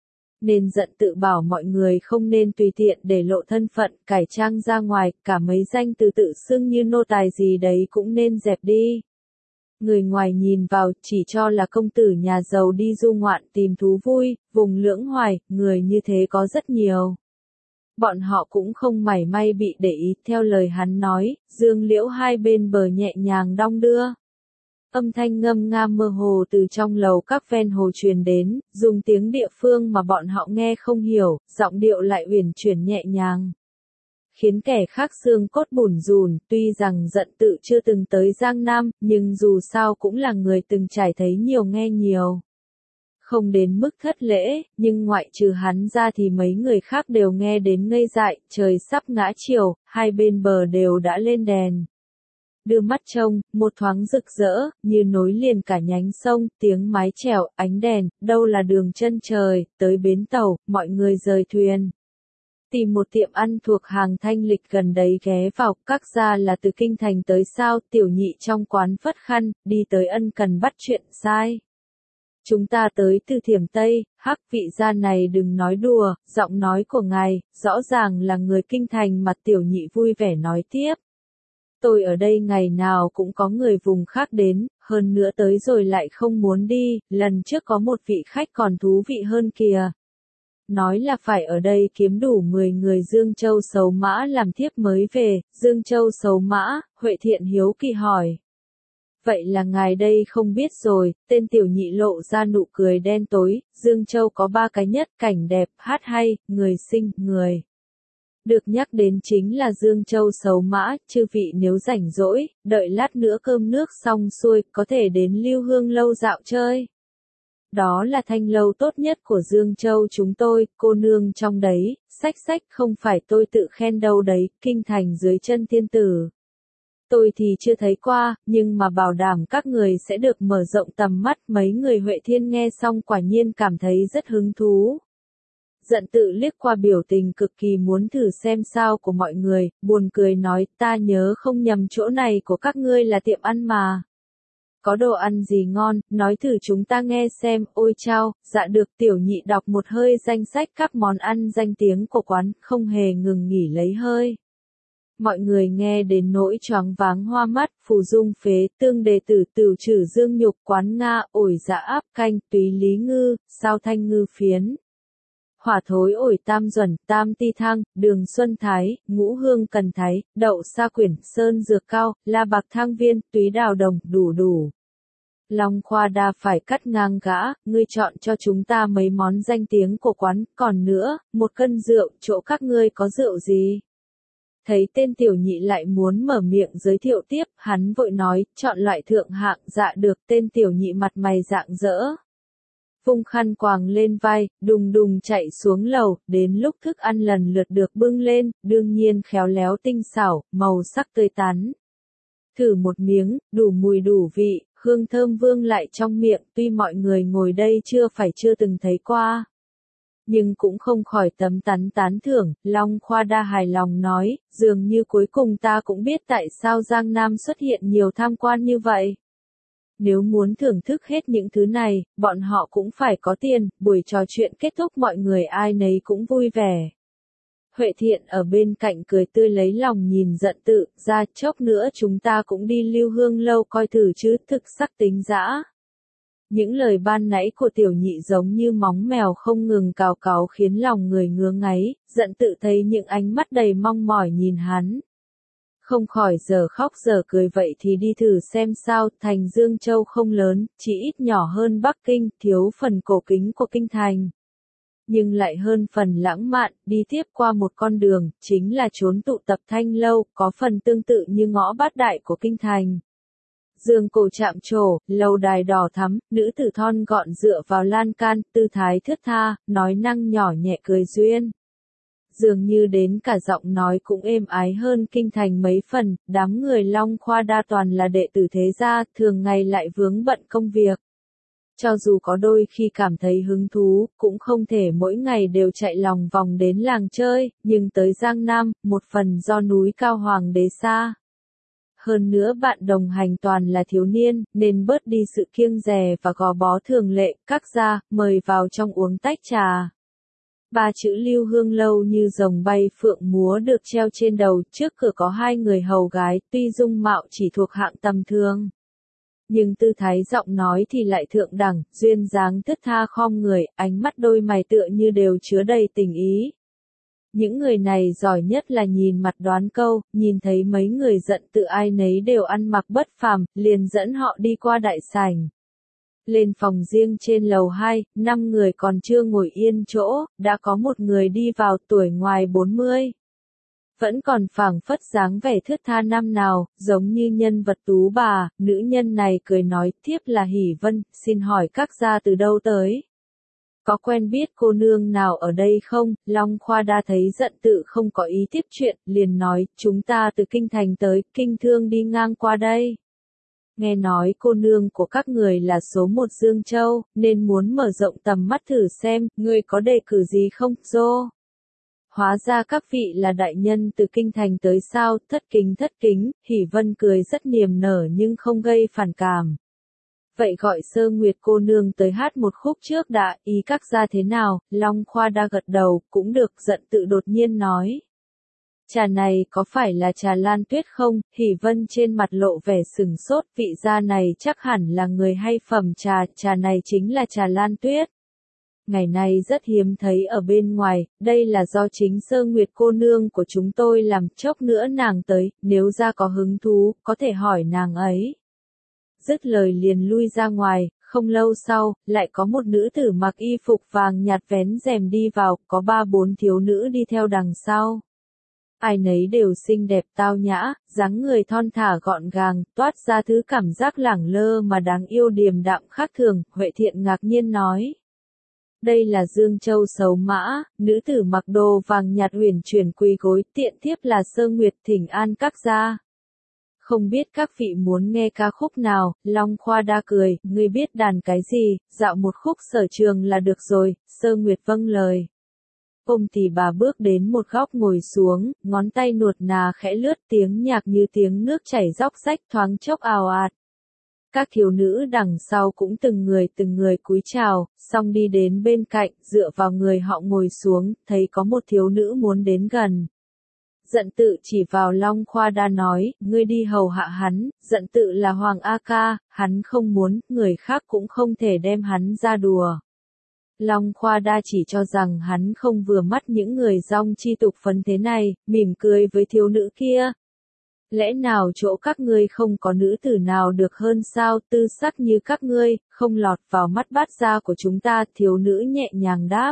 Nên Giận tự bảo mọi người không nên tùy tiện để lộ thân phận, cải trang ra ngoài, cả mấy danh từ tự xưng như nô tài gì đấy cũng nên dẹp đi. Người ngoài nhìn vào, chỉ cho là công tử nhà giàu đi du ngoạn tìm thú vui, vùng Lưỡng Hoài, người như thế có rất nhiều. Bọn họ cũng không mảy may bị để ý, theo lời hắn nói, dương liễu hai bên bờ nhẹ nhàng đong đưa. Âm thanh ngâm nga mơ hồ từ trong lầu các ven hồ truyền đến, dùng tiếng địa phương mà bọn họ nghe không hiểu, giọng điệu lại uyển chuyển nhẹ nhàng. Khiến kẻ khác xương cốt bủn rủn, tuy rằng Giận tự chưa từng tới Giang Nam, nhưng dù sao cũng là người từng trải thấy nhiều nghe nhiều. Không đến mức thất lễ, nhưng ngoại trừ hắn ra thì mấy người khác đều nghe đến ngây dại, trời sắp ngã chiều, hai bên bờ đều đã lên đèn. Đưa mắt trông, một thoáng rực rỡ, như nối liền cả nhánh sông, tiếng mái chèo, ánh đèn, đâu là đường chân trời, tới bến tàu, mọi người rời thuyền. Tìm một tiệm ăn thuộc hàng thanh lịch gần đấy ghé vào, các gia là từ kinh thành tới sao, tiểu nhị trong quán phất khăn, đi tới ân cần bắt chuyện sai. Chúng ta tới từ Thiểm Tây, hắc vị gia này đừng nói đùa, giọng nói của ngài, rõ ràng là người kinh thành, mặt tiểu nhị vui vẻ nói tiếp. Tôi ở đây ngày nào cũng có người vùng khác đến, hơn nữa tới rồi lại không muốn đi, lần trước có một vị khách còn thú vị hơn kìa. Nói là phải ở đây kiếm đủ 10 người Dương Châu Sấu Mã làm thiếp mới về, Dương Châu Sấu Mã, Huệ Thiện hiếu kỳ hỏi. Vậy là ngài đây không biết rồi, tên tiểu nhị lộ ra nụ cười đen tối, Dương Châu có 3 cái nhất, cảnh đẹp, hát hay, người xinh, người. Được nhắc đến chính là Dương Châu Sấu Mã, chư vị nếu rảnh rỗi, đợi lát nữa cơm nước xong xuôi, có thể đến Lưu Hương lâu dạo chơi. Đó là thanh lâu tốt nhất của Dương Châu chúng tôi, cô nương trong đấy, sách không phải tôi tự khen đâu đấy, kinh thành dưới chân thiên tử. Tôi thì chưa thấy qua, nhưng mà bảo đảm các người sẽ được mở rộng tầm mắt. Mấy người Huệ Thiên nghe xong quả nhiên cảm thấy rất hứng thú. Giận tự liếc qua biểu tình cực kỳ muốn thử xem sao của mọi người, buồn cười nói, ta nhớ không nhầm chỗ này của các ngươi là tiệm ăn mà. Có đồ ăn gì ngon, nói thử chúng ta nghe xem, ôi chao, dạ được. Tiểu nhị đọc một hơi danh sách các món ăn danh tiếng của quán, không hề ngừng nghỉ lấy hơi. Mọi người nghe đến nỗi choáng váng hoa mắt, phù dung phế, tương đề tử, tửu trừ dương nhục, quán Nga, ổi dạ áp canh, túy lý ngư, sao thanh ngư phiến. Hỏa thối ổi tam duẩn, tam ti thang, đường xuân thái, ngũ hương cần thái, đậu sa quyển, sơn dược cao, la bạc thang viên, túy đào đồng, đủ. Long Khoa Đa phải cắt ngang gã, ngươi chọn cho chúng ta mấy món danh tiếng của quán, còn nữa, 1 cân rượu, chỗ các ngươi có rượu gì? Thấy tên tiểu nhị lại muốn mở miệng giới thiệu tiếp, hắn vội nói, chọn loại thượng hạng. Dạ được. Tên tiểu nhị mặt mày rạng rỡ. Vung khăn quàng lên vai, đùng chạy xuống lầu, đến lúc thức ăn lần lượt được bưng lên, đương nhiên khéo léo tinh xảo, màu sắc tươi tắn. Thử một miếng, đủ mùi đủ vị, hương thơm vương lại trong miệng, tuy mọi người ngồi đây chưa từng thấy qua. Nhưng cũng không khỏi tán thưởng. Long Khoa Đa hài lòng nói, dường như cuối cùng ta cũng biết tại sao Giang Nam xuất hiện nhiều tham quan như vậy. Nếu muốn thưởng thức hết những thứ này, bọn họ cũng phải có tiền. Buổi trò chuyện kết thúc mọi người ai nấy cũng vui vẻ. Huệ Thiện ở bên cạnh cười tươi lấy lòng nhìn Giận Tự, ra chốc nữa chúng ta cũng đi Lưu Hương lâu coi thử chứ, thực sắc tính dã. Những lời ban nãy của tiểu nhị giống như móng mèo không ngừng cào cào khiến lòng người ngứa ngáy, Giận Tự thấy những ánh mắt đầy mong mỏi nhìn hắn. Không khỏi giờ khóc giờ cười, vậy thì đi thử xem sao. Thành Dương Châu không lớn, chỉ ít nhỏ hơn Bắc Kinh, thiếu phần cổ kính của kinh thành. Nhưng lại hơn phần lãng mạn, đi tiếp qua một con đường, chính là chốn tụ tập thanh lâu, có phần tương tự như ngõ bát đại của kinh thành. Dương cổ chạm trổ, lầu đài đỏ thắm, nữ tử thon gọn dựa vào lan can, tư thái thướt tha, nói năng nhỏ nhẹ cười duyên. Dường như đến cả giọng nói cũng êm ái hơn kinh thành mấy phần. Đám người Long Khoa Đa toàn là đệ tử thế gia, thường ngày lại vướng bận công việc. Cho dù có đôi khi cảm thấy hứng thú, cũng không thể mỗi ngày đều chạy lòng vòng đến làng chơi, nhưng tới Giang Nam, một phần do núi cao hoàng đế xa. Hơn nữa bạn đồng hành toàn là thiếu niên, nên bớt đi sự kiêng dè và gò bó thường lệ. Các gia, mời vào trong uống tách trà. 3 chữ Lưu Hương lâu như rồng bay phượng múa được treo trên đầu, trước cửa có 2 người hầu gái, tuy dung mạo chỉ thuộc hạng tầm thường. Nhưng tư thái giọng nói thì lại thượng đẳng, duyên dáng thướt tha khom người, ánh mắt đôi mày tựa như đều chứa đầy tình ý. Những người này giỏi nhất là nhìn mặt đoán câu, nhìn thấy mấy người Giận Tự ai nấy đều ăn mặc bất phàm, liền dẫn họ đi qua đại sảnh. Lên phòng riêng trên lầu 2, 5 người còn chưa ngồi yên chỗ, đã có một người đi vào, tuổi ngoài 40. Vẫn còn phảng phất dáng vẻ thướt tha năm nào, giống như nhân vật tú bà. Nữ nhân này cười nói, thiếp là Hỷ Vân, xin hỏi các gia từ đâu tới? Có quen biết cô nương nào ở đây không? Long Khoa Đa thấy Giận Tự không có ý tiếp chuyện, liền nói, chúng ta từ kinh thành tới, kinh thương đi ngang qua đây. Nghe nói cô nương của các người là số 1 Dương Châu, nên muốn mở rộng tầm mắt thử xem, người có đề cử gì không, dô? Hóa ra các vị là đại nhân từ kinh thành tới sao, thất kính. Hỷ Vân cười rất niềm nở nhưng không gây phản cảm. Vậy gọi Sơ Nguyệt cô nương tới hát một khúc trước đã, ý các gia thế nào? Long Khoa Đa gật đầu, cũng được. Giận Tự đột nhiên nói. Trà này có phải là trà lan tuyết không? Hỷ Vân trên mặt lộ vẻ sừng sốt, vị gia này chắc hẳn là người hay phẩm trà, trà này chính là trà lan tuyết. Ngày nay rất hiếm thấy ở bên ngoài, đây là do chính Sơ Nguyệt cô nương của chúng tôi làm, chốc nữa nàng tới, nếu ra có hứng thú, có thể hỏi nàng ấy. Dứt lời liền lui ra ngoài, không lâu sau, lại có một nữ tử mặc y phục vàng nhạt vén rèm đi vào, có 3-4 thiếu nữ đi theo đằng sau. Ai nấy đều xinh đẹp tao nhã, dáng người thon thả gọn gàng, toát ra thứ cảm giác lẳng lơ mà đáng yêu điềm đạm khác thường, Huệ Thiện ngạc nhiên nói. Đây là Dương Châu Sấu Mã, nữ tử mặc đồ vàng nhạt uyển chuyển quỳ gối, tiện thiếp là Sơ Nguyệt thỉnh an các gia. Không biết các vị muốn nghe ca khúc nào, Long Khoa Đa cười, ngươi biết đàn cái gì, dạo một khúc sở trường là được rồi, Sơ Nguyệt vâng lời. Ôm tỷ bà bước đến một góc ngồi xuống, ngón tay nuột nà khẽ lướt tiếng nhạc như tiếng nước chảy róc rách thoáng chốc ào ạt. Các thiếu nữ đằng sau cũng từng người cúi chào, xong đi đến bên cạnh, dựa vào người họ ngồi xuống, thấy có một thiếu nữ muốn đến gần. Dận Tự chỉ vào Long Khoa Đa nói, ngươi đi hầu hạ hắn, Dận Tự là Hoàng A Ca, hắn không muốn, người khác cũng không thể đem hắn ra đùa. Long Khoa Đa chỉ cho rằng hắn không vừa mắt những người dong chi tục phấn thế này, mỉm cười với thiếu nữ kia. Lẽ nào chỗ các ngươi không có nữ tử nào được hơn sao, tư sắc như các ngươi, không lọt vào mắt bát gia của chúng ta, thiếu nữ nhẹ nhàng đáp.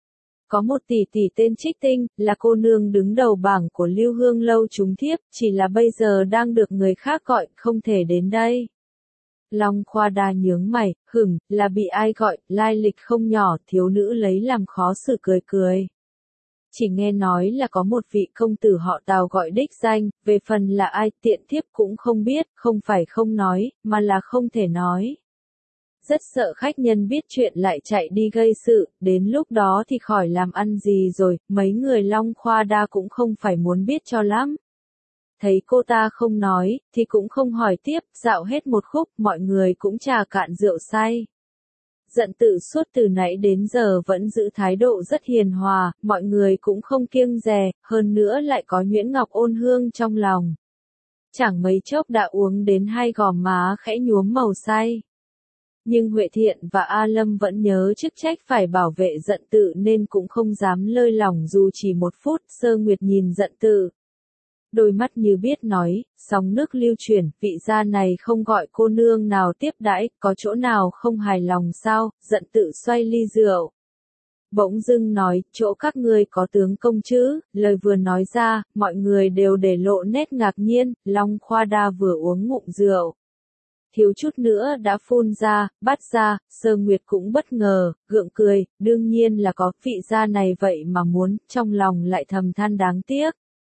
Có một tỷ tỷ tên Trích Tinh, là cô nương đứng đầu bảng của Lưu Hương lâu chúng thiếp, chỉ là bây giờ đang được người khác gọi, không thể đến đây. Long Khoa Đa nhướng mày, là bị ai gọi, lai lịch không nhỏ, thiếu nữ lấy làm khó xử cười cười. Chỉ nghe nói là có một vị công tử họ Tào gọi đích danh, về phần là ai tiện thiếp cũng không biết, không phải không nói, mà là không thể nói. Rất sợ khách nhân biết chuyện lại chạy đi gây sự, đến lúc đó thì khỏi làm ăn gì rồi, mấy người Long Khoa Đa cũng không phải muốn biết cho lắm. Thấy cô ta không nói, thì cũng không hỏi tiếp, dạo hết một khúc, mọi người cũng trà cạn rượu say. Dận Tự suốt từ nãy đến giờ vẫn giữ thái độ rất hiền hòa, mọi người cũng không kiêng dè, hơn nữa lại có nhuyễn ngọc ôn hương trong lòng. Chẳng mấy chốc đã uống đến 2 gò má khẽ nhuốm màu say. Nhưng Huệ Thiện và A Lâm vẫn nhớ chức trách phải bảo vệ Dận Tự nên cũng không dám lơi lỏng dù chỉ một phút. Sơ Nguyệt nhìn Dận Tự. Đôi mắt như biết nói, sóng nước lưu chuyển, vị gia này không gọi cô nương nào tiếp đãi, có chỗ nào không hài lòng sao, Dận Tự xoay ly rượu. Bỗng dưng nói, chỗ các ngươi có tướng công chứ, lời vừa nói ra, mọi người đều để lộ nét ngạc nhiên, Long Khoa Đa vừa uống ngụm rượu. Thiếu chút nữa đã phun ra, bắt ra, Sơ Nguyệt cũng bất ngờ, gượng cười, đương nhiên là có, vị gia này vậy mà muốn, trong lòng lại thầm than đáng tiếc.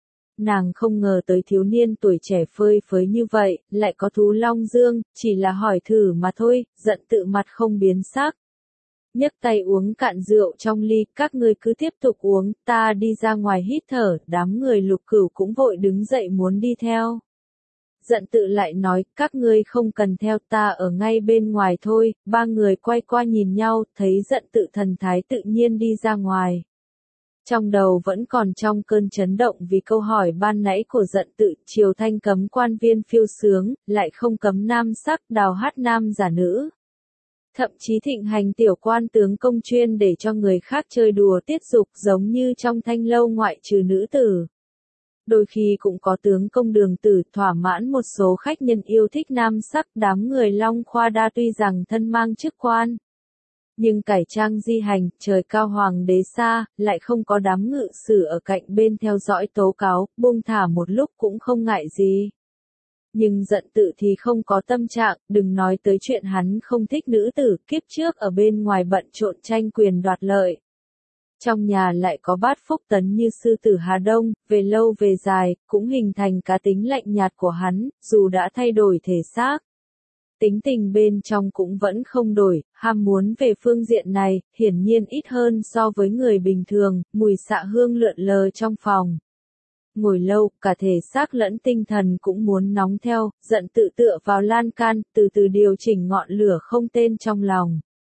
Nàng không ngờ tới thiếu niên tuổi trẻ phơi phới như vậy, lại có thú long dương, chỉ là hỏi thử mà thôi, Dận Tự mặt không biến sắc. Nhấc tay uống cạn rượu trong ly, các ngươi cứ tiếp tục uống, ta đi ra ngoài hít thở, đám người Lục Cửu cũng vội đứng dậy muốn đi theo. Dận Tự lại nói, các ngươi không cần theo, ta ở ngay bên ngoài thôi. 3 người quay qua nhìn nhau, thấy Dận Tự thần thái tự nhiên đi ra ngoài. Trong đầu vẫn còn trong cơn chấn động vì câu hỏi ban nãy của Dận Tự, triều thanh cấm quan viên phiêu sướng, lại không cấm nam sắc, đào hát nam giả nữ. Thậm chí thịnh hành tiểu quan tướng công chuyên để cho người khác chơi đùa tiết dục, giống như trong thanh lâu ngoại trừ nữ tử. Đôi khi cũng có tướng công đường tử thỏa mãn một số khách nhân yêu thích nam sắc. Đám người Long Khoa Đa tuy rằng thân mang chức quan, nhưng cải trang di hành, trời cao hoàng đế xa, lại không có đám ngự sử ở cạnh bên theo dõi tố cáo, buông thả một lúc cũng không ngại gì. Nhưng Dận Tự thì không có tâm trạng, đừng nói tới chuyện hắn không thích nữ tử, kiếp trước ở bên ngoài bận trộn tranh quyền đoạt lợi. Trong nhà lại có bát phúc tấn như sư tử Hà Đông, về lâu về dài, cũng hình thành cá tính lạnh nhạt của hắn, dù đã thay đổi thể xác. Tính tình bên trong cũng vẫn không đổi, ham muốn về phương diện này, hiển nhiên ít hơn so với người bình thường, mùi xạ hương lượn lờ trong phòng. Ngồi lâu, cả thể xác lẫn tinh thần cũng muốn nóng theo, Dận Tự tựa vào lan can, từ từ điều chỉnh ngọn lửa không tên trong lòng.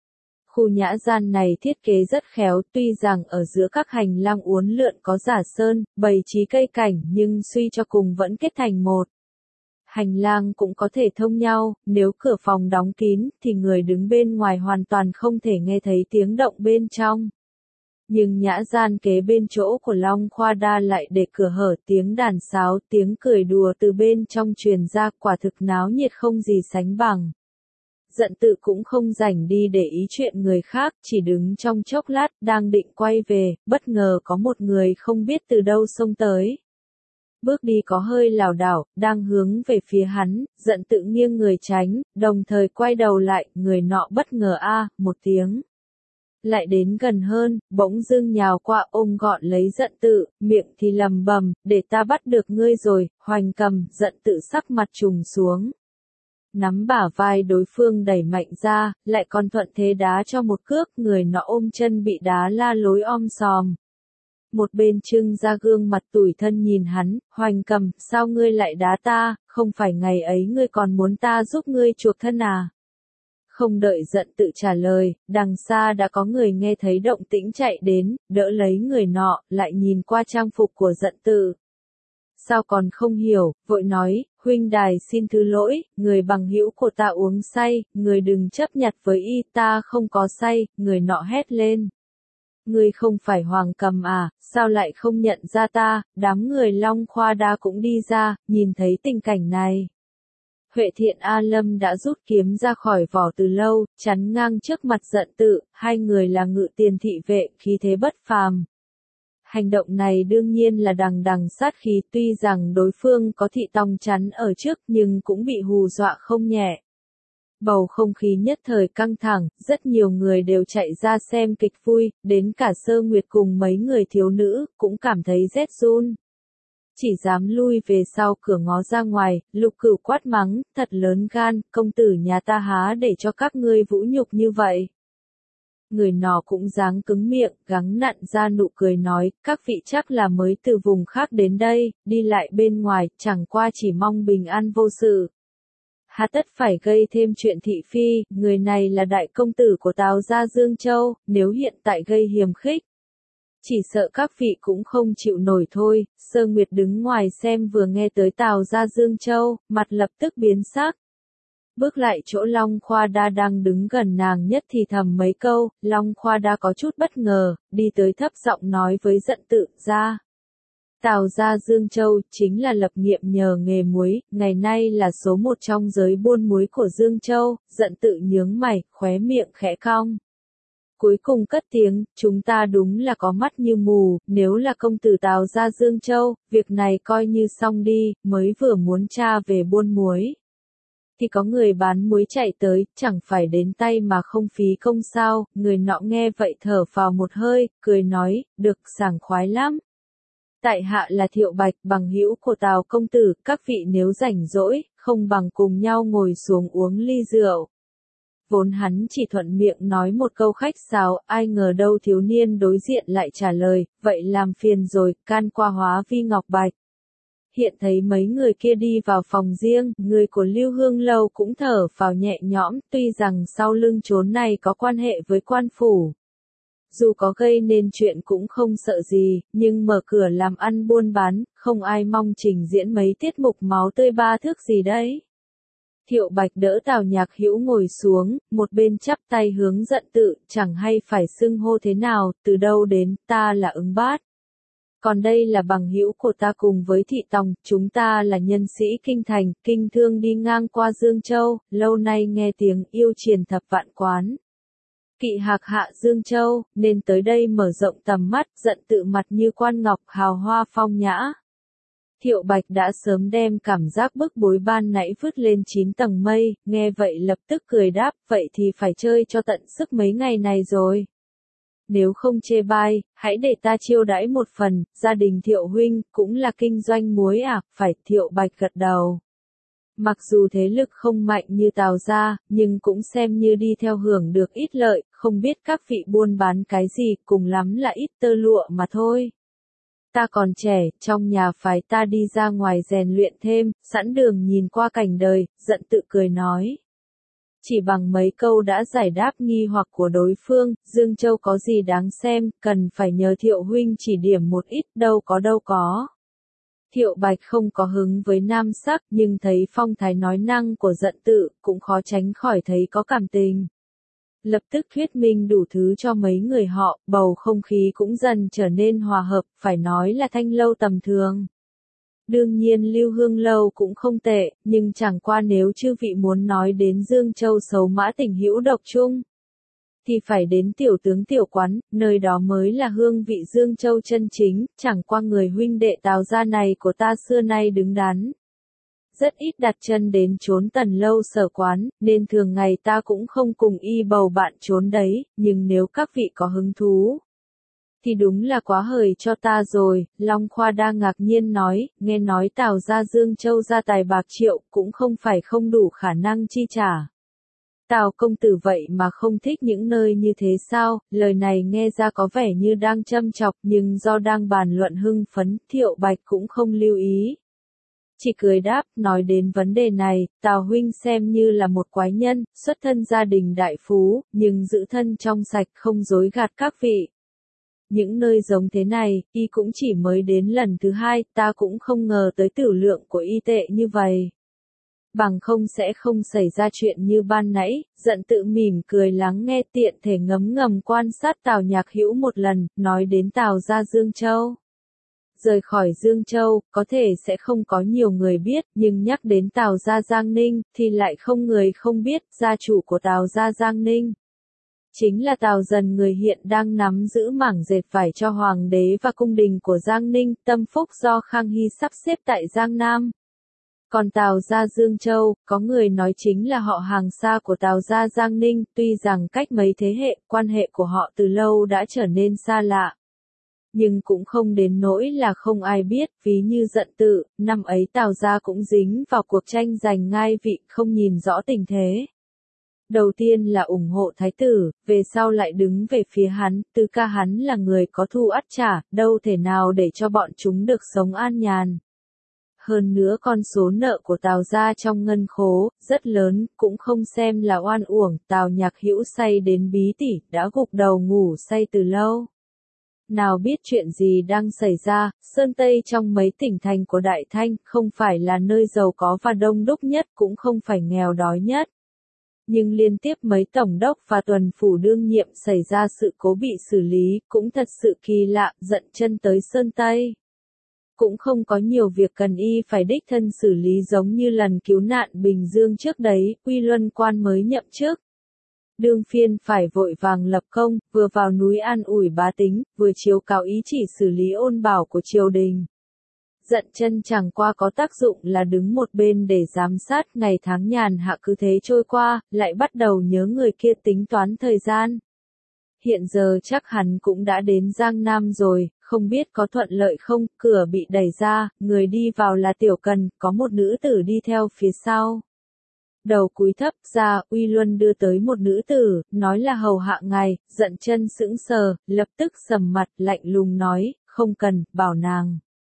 Khu nhã gian này thiết kế rất khéo, tuy rằng ở giữa các hành lang uốn lượn có giả sơn, bày trí cây cảnh nhưng suy cho cùng vẫn kết thành một. Hành lang cũng có thể thông nhau, nếu cửa phòng đóng kín thì người đứng bên ngoài hoàn toàn không thể nghe thấy tiếng động bên trong. Nhưng nhã gian kế bên chỗ của Long Khoa Đa lại để cửa hở, tiếng đàn sáo, tiếng cười đùa từ bên trong truyền ra, quả thực náo nhiệt không gì sánh bằng. Dận Tự cũng không rảnh đi để ý chuyện người khác, chỉ đứng trong chốc lát, đang định quay về, bất ngờ có một người không biết từ đâu xông tới. Bước đi có hơi lảo đảo, đang hướng về phía hắn, Dận Tự nghiêng người tránh, đồng thời quay đầu lại, người nọ bất ngờ một tiếng. Lại đến gần hơn, bỗng dưng nhào qua ôm gọn lấy Dận Tự, miệng thì lầm bầm, để ta bắt được ngươi rồi, Hoành Cầm. Dận Tự sắc mặt trùng xuống. Nắm bả vai đối phương đẩy mạnh ra, lại còn thuận thế đá cho một cước, người nọ ôm chân bị đá la lối om sòm. Một bên trưng ra gương mặt tủi thân nhìn hắn, Hoành Cầm, sao ngươi lại đá ta, không phải ngày ấy ngươi còn muốn ta giúp ngươi chuộc thân à? Không đợi Dận Tự trả lời, đằng xa đã có người nghe thấy động tĩnh chạy đến, đỡ lấy người nọ, lại nhìn qua trang phục của Dận Tự. Sao còn không hiểu, vội nói, huynh đài xin thứ lỗi, người bằng hữu của ta uống say, người đừng chấp nhặt với y, ta không có say, người nọ hét lên. Ngươi không phải Hoàng Cầm à, sao lại không nhận ra ta? Đám người Long Khoa Đa cũng đi ra, nhìn thấy tình cảnh này. Huệ Thiện A Lâm đã rút kiếm ra khỏi vỏ từ lâu, chắn ngang trước mặt Dận Tự, hai người là Ngự Tiền thị vệ, khí thế bất phàm. Hành động này đương nhiên là đằng đằng sát khí, tuy rằng đối phương có thị tòng chắn ở trước nhưng cũng bị hù dọa không nhẹ. Bầu không khí nhất thời căng thẳng, rất nhiều người đều chạy ra xem kịch vui, đến cả Sơ Nguyệt cùng mấy người thiếu nữ, cũng cảm thấy rét run. Chỉ dám lui về sau cửa ngó ra ngoài, Lục Cửu quát mắng, thật lớn gan, công tử nhà ta há để cho các ngươi vũ nhục như vậy. Người nọ cũng dáng cứng miệng, gắng nặn ra nụ cười nói, các vị chắc là mới từ vùng khác đến đây, đi lại bên ngoài, chẳng qua chỉ mong bình an vô sự. Hà tất phải gây thêm chuyện thị phi, người này là đại công tử của Tào gia Dương Châu, nếu hiện tại gây hiềm khích. Chỉ sợ các vị cũng không chịu nổi thôi. Sơ Nguyệt đứng ngoài xem vừa nghe tới Tào gia Dương Châu, mặt lập tức biến sắc. Bước lại chỗ Long Khoa Đa đang đứng gần nàng nhất thì thầm mấy câu, Long Khoa Đa có chút bất ngờ, đi tới thấp giọng nói với Dận Tự ra. Tào gia Dương Châu chính là lập nghiệp nhờ nghề muối, ngày nay là số một trong giới buôn muối của Dương Châu. Dận Tự nhướng mày, khóe miệng khẽ cong. Cuối cùng cất tiếng, chúng ta đúng là có mắt như mù, nếu là công tử Tào gia Dương Châu, việc này coi như xong đi, mới vừa muốn tra về buôn muối. Thì có người bán muối chạy tới, chẳng phải đến tay mà không phí công sao, người nọ nghe vậy thở phào một hơi, cười nói, được, sảng khoái lắm. Tại hạ là Thiệu Bạch, bằng hữu của Tào công tử, các vị nếu rảnh rỗi, không bằng cùng nhau ngồi xuống uống ly rượu. Vốn hắn chỉ thuận miệng nói một câu khách sáo, ai ngờ đâu thiếu niên đối diện lại trả lời, vậy làm phiền rồi, can qua Hóa Vi Ngọc Bạch. Hiện thấy mấy người kia đi vào phòng riêng, người của Lưu Hương Lâu cũng thở phào nhẹ nhõm, tuy rằng sau lưng chốn này có quan hệ với quan phủ. Dù có gây nên chuyện cũng không sợ gì, nhưng mở cửa làm ăn buôn bán, không ai mong trình diễn mấy tiết mục máu tươi ba thước gì đấy. Thiệu Bạch đỡ Tào Nhạc Hữu ngồi xuống, một bên chắp tay hướng Dận Tự, chẳng hay phải xưng hô thế nào, từ đâu đến, ta là Ứng Bát. Còn đây là bằng hữu của ta cùng với Thị Tòng, chúng ta là nhân sĩ kinh thành, kinh thương đi ngang qua Dương Châu, lâu nay nghe tiếng yêu triền thập vạn quán. Kỵ hạc hạ Dương Châu, nên tới đây mở rộng tầm mắt, Dận Tự mặt như quan ngọc, hào hoa phong nhã. Thiệu Bạch đã sớm đem cảm giác bức bối ban nãy vứt lên 9 tầng mây, nghe vậy lập tức cười đáp, vậy thì phải chơi cho tận sức mấy ngày này rồi. Nếu không chê bai, hãy để ta chiêu đãi một phần, gia đình Thiệu huynh, cũng là kinh doanh muối à, phải. Thiệu Bạch gật đầu. Mặc dù thế lực không mạnh như Tào gia, nhưng cũng xem như đi theo hưởng được ít lợi, không biết các vị buôn bán cái gì, cùng lắm là ít tơ lụa mà thôi. Ta còn trẻ, trong nhà phái ta đi ra ngoài rèn luyện thêm, sẵn đường nhìn qua cảnh đời. Dận Tự cười nói. Chỉ bằng mấy câu đã giải đáp nghi hoặc của đối phương, Dương Châu có gì đáng xem, cần phải nhờ Thiệu huynh chỉ điểm một ít, đâu có. Thiệu Bạch không có hứng với nam sắc, nhưng thấy phong thái nói năng của Dận Tự, cũng khó tránh khỏi thấy có cảm tình. Lập tức thuyết minh đủ thứ cho mấy người họ, bầu không khí cũng dần trở nên hòa hợp, phải nói là Thanh lâu tầm thường. Đương nhiên Lưu Hương lâu cũng không tệ, nhưng chẳng qua nếu chư vị muốn nói đến Dương Châu xấu mã tình hữu độc chung, thì phải đến tiểu tướng tiểu quán, nơi đó mới là hương vị Dương Châu chân chính, chẳng qua người huynh đệ Tào gia này của ta xưa nay đứng đắn. Rất ít đặt chân đến chốn Tần lâu sở quán, nên thường ngày ta cũng không cùng y bầu bạn trốn đấy, nhưng nếu các vị có hứng thú, thì đúng là quá hời cho ta rồi. Long Khoa đa ngạc nhiên nói, nghe nói Tào gia Dương Châu gia tài bạc triệu, cũng không phải không đủ khả năng chi trả. Tào công tử vậy mà không thích những nơi như thế sao? Lời này nghe ra có vẻ như đang châm chọc, nhưng do đang bàn luận hưng phấn, Thiệu Bạch cũng không lưu ý. Chỉ cười đáp, nói đến vấn đề này, Tào huynh xem như là một quái nhân, xuất thân gia đình đại phú, nhưng giữ thân trong sạch, không dối gạt các vị. Những nơi giống thế này, y cũng chỉ mới đến lần thứ hai, ta cũng không ngờ tới tửu lượng của y tệ như vậy. Bằng không sẽ không xảy ra chuyện như ban nãy. Dận Tự mỉm cười lắng nghe, tiện thể ngấm ngầm quan sát Tào Nhạc Hữu một lần, nói đến Tào gia Dương Châu. Rời khỏi Dương Châu, có thể sẽ không có nhiều người biết, nhưng nhắc đến Tào gia Giang Ninh, thì lại không người không biết, gia chủ của Tào gia Giang Ninh. Chính là Tào Dần, người hiện đang nắm giữ mảng dệt vải cho Hoàng đế và cung đình của Giang Ninh, tâm phúc do Khang Hy sắp xếp tại Giang Nam. Còn Tào gia Dương Châu, có người nói chính là họ hàng xa của Tào gia Giang Ninh, tuy rằng cách mấy thế hệ, quan hệ của họ từ lâu đã trở nên xa lạ. Nhưng cũng không đến nỗi là không ai biết, ví như Dận Tự, năm ấy Tào gia cũng dính vào cuộc tranh giành ngai vị, không nhìn rõ tình thế. Đầu tiên là ủng hộ thái tử, về sau lại đứng về phía hắn, Tứ ca hắn là người có thù ắt trả, đâu thể nào để cho bọn chúng được sống an nhàn. Hơn nữa con số nợ của Tào gia trong ngân khố, rất lớn, cũng không xem là oan uổng, Tào Nhạc Hữu say đến bí tỉ, đã gục đầu ngủ say từ lâu. Nào biết chuyện gì đang xảy ra, Sơn Tây trong mấy tỉnh thành của Đại Thanh, không phải là nơi giàu có và đông đúc nhất, cũng không phải nghèo đói nhất. Nhưng liên tiếp mấy tổng đốc và tuần phủ đương nhiệm xảy ra sự cố bị xử lý, cũng thật sự kỳ lạ. Dận chân tới Sơn Tây. Cũng không có nhiều việc cần y phải đích thân xử lý giống như lần cứu nạn Bình Dương trước đấy, Uy Luân quan mới nhậm chức. Đương phiên phải vội vàng lập công, vừa vào núi an ủi bá tính, vừa chiếu cáo ý chỉ xử lý ôn bảo của triều đình. Dận chân chẳng qua có tác dụng là đứng một bên để giám sát, ngày tháng nhàn hạ cứ thế trôi qua, lại bắt đầu nhớ người kia tính toán thời gian. Hiện giờ chắc hắn cũng đã đến Giang Nam rồi, không biết có thuận lợi không, cửa bị đẩy ra, người đi vào là Tiểu Cần, có một nữ tử đi theo phía sau. Đầu cúi thấp ra, Uy Luân đưa tới một nữ tử, nói là hầu hạ ngài. Dận chân sững sờ, lập tức sầm mặt, lạnh lùng nói, không cần, bảo nàng.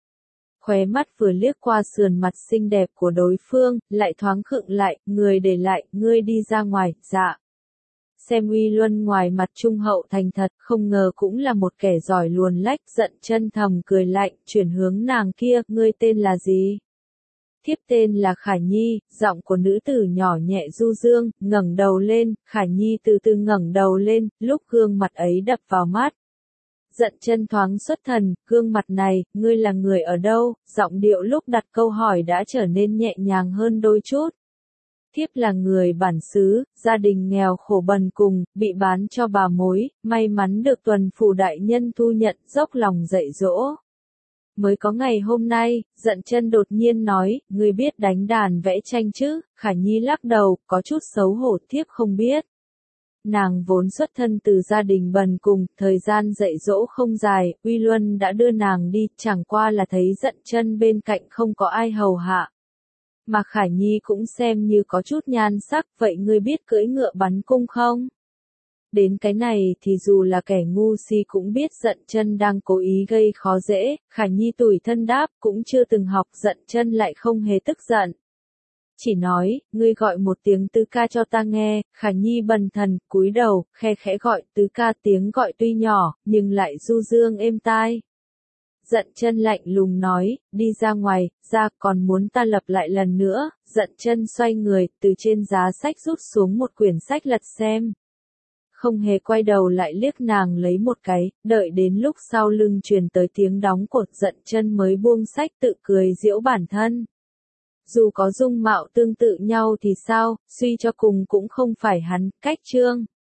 Khóe mắt vừa liếc qua sườn mặt xinh đẹp của đối phương, lại thoáng khựng lại, người để lại, ngươi đi ra ngoài, dạ. Xem Uy Luân ngoài mặt trung hậu thành thật, không ngờ cũng là một kẻ giỏi luồn lách. Dận chân thầm cười lạnh, chuyển hướng nàng kia, ngươi tên là gì? Thiếp tên là Khả Nhi. Giọng của nữ tử nhỏ nhẹ du dương, ngẩng đầu lên. Khả Nhi từ từ ngẩng đầu lên, lúc gương mặt ấy đập vào mắt. Dận chân thoáng xuất thần, gương mặt này, ngươi là người ở đâu? Giọng điệu lúc đặt câu hỏi đã trở nên nhẹ nhàng hơn đôi chút. Thiếp là người bản xứ, gia đình nghèo khổ bần cùng, bị bán cho bà mối, may mắn được tuần phủ đại nhân thu nhận, dốc lòng dạy dỗ. Mới có ngày hôm nay, Dận chân đột nhiên nói, ngươi biết đánh đàn vẽ tranh chứ? Khả Nhi lắc đầu, có chút xấu hổ, thiếp không biết. Nàng vốn xuất thân từ gia đình bần cùng, thời gian dạy dỗ không dài, Uy Luân đã đưa nàng đi, chẳng qua là thấy Dận chân bên cạnh không có ai hầu hạ. Mà Khả Nhi cũng xem như có chút nhan sắc, vậy ngươi biết cưỡi ngựa bắn cung không? Đến cái này thì dù là kẻ ngu si cũng biết Dận chân đang cố ý gây khó dễ. Khả Nhi tủi thân đáp, cũng chưa từng học. Dận chân lại không hề tức giận. chỉ nói, ngươi gọi một tiếng tứ ca cho ta nghe, Khả Nhi bần thần, cúi đầu, khe khẽ gọi tứ ca, tiếng gọi tuy nhỏ, nhưng lại du dương êm tai. Dận chân lạnh lùng nói, đi ra ngoài, ra, còn muốn ta lặp lại lần nữa. Dận chân xoay người, từ trên giá sách rút xuống một quyển sách lật xem. Không hề quay đầu lại liếc nàng lấy một cái, đợi đến lúc sau lưng truyền tới tiếng đóng cột, Dận chân mới buông sách, tự cười giễu bản thân. Dù có dung mạo tương tự nhau thì sao, suy cho cùng cũng không phải hắn, cách Trương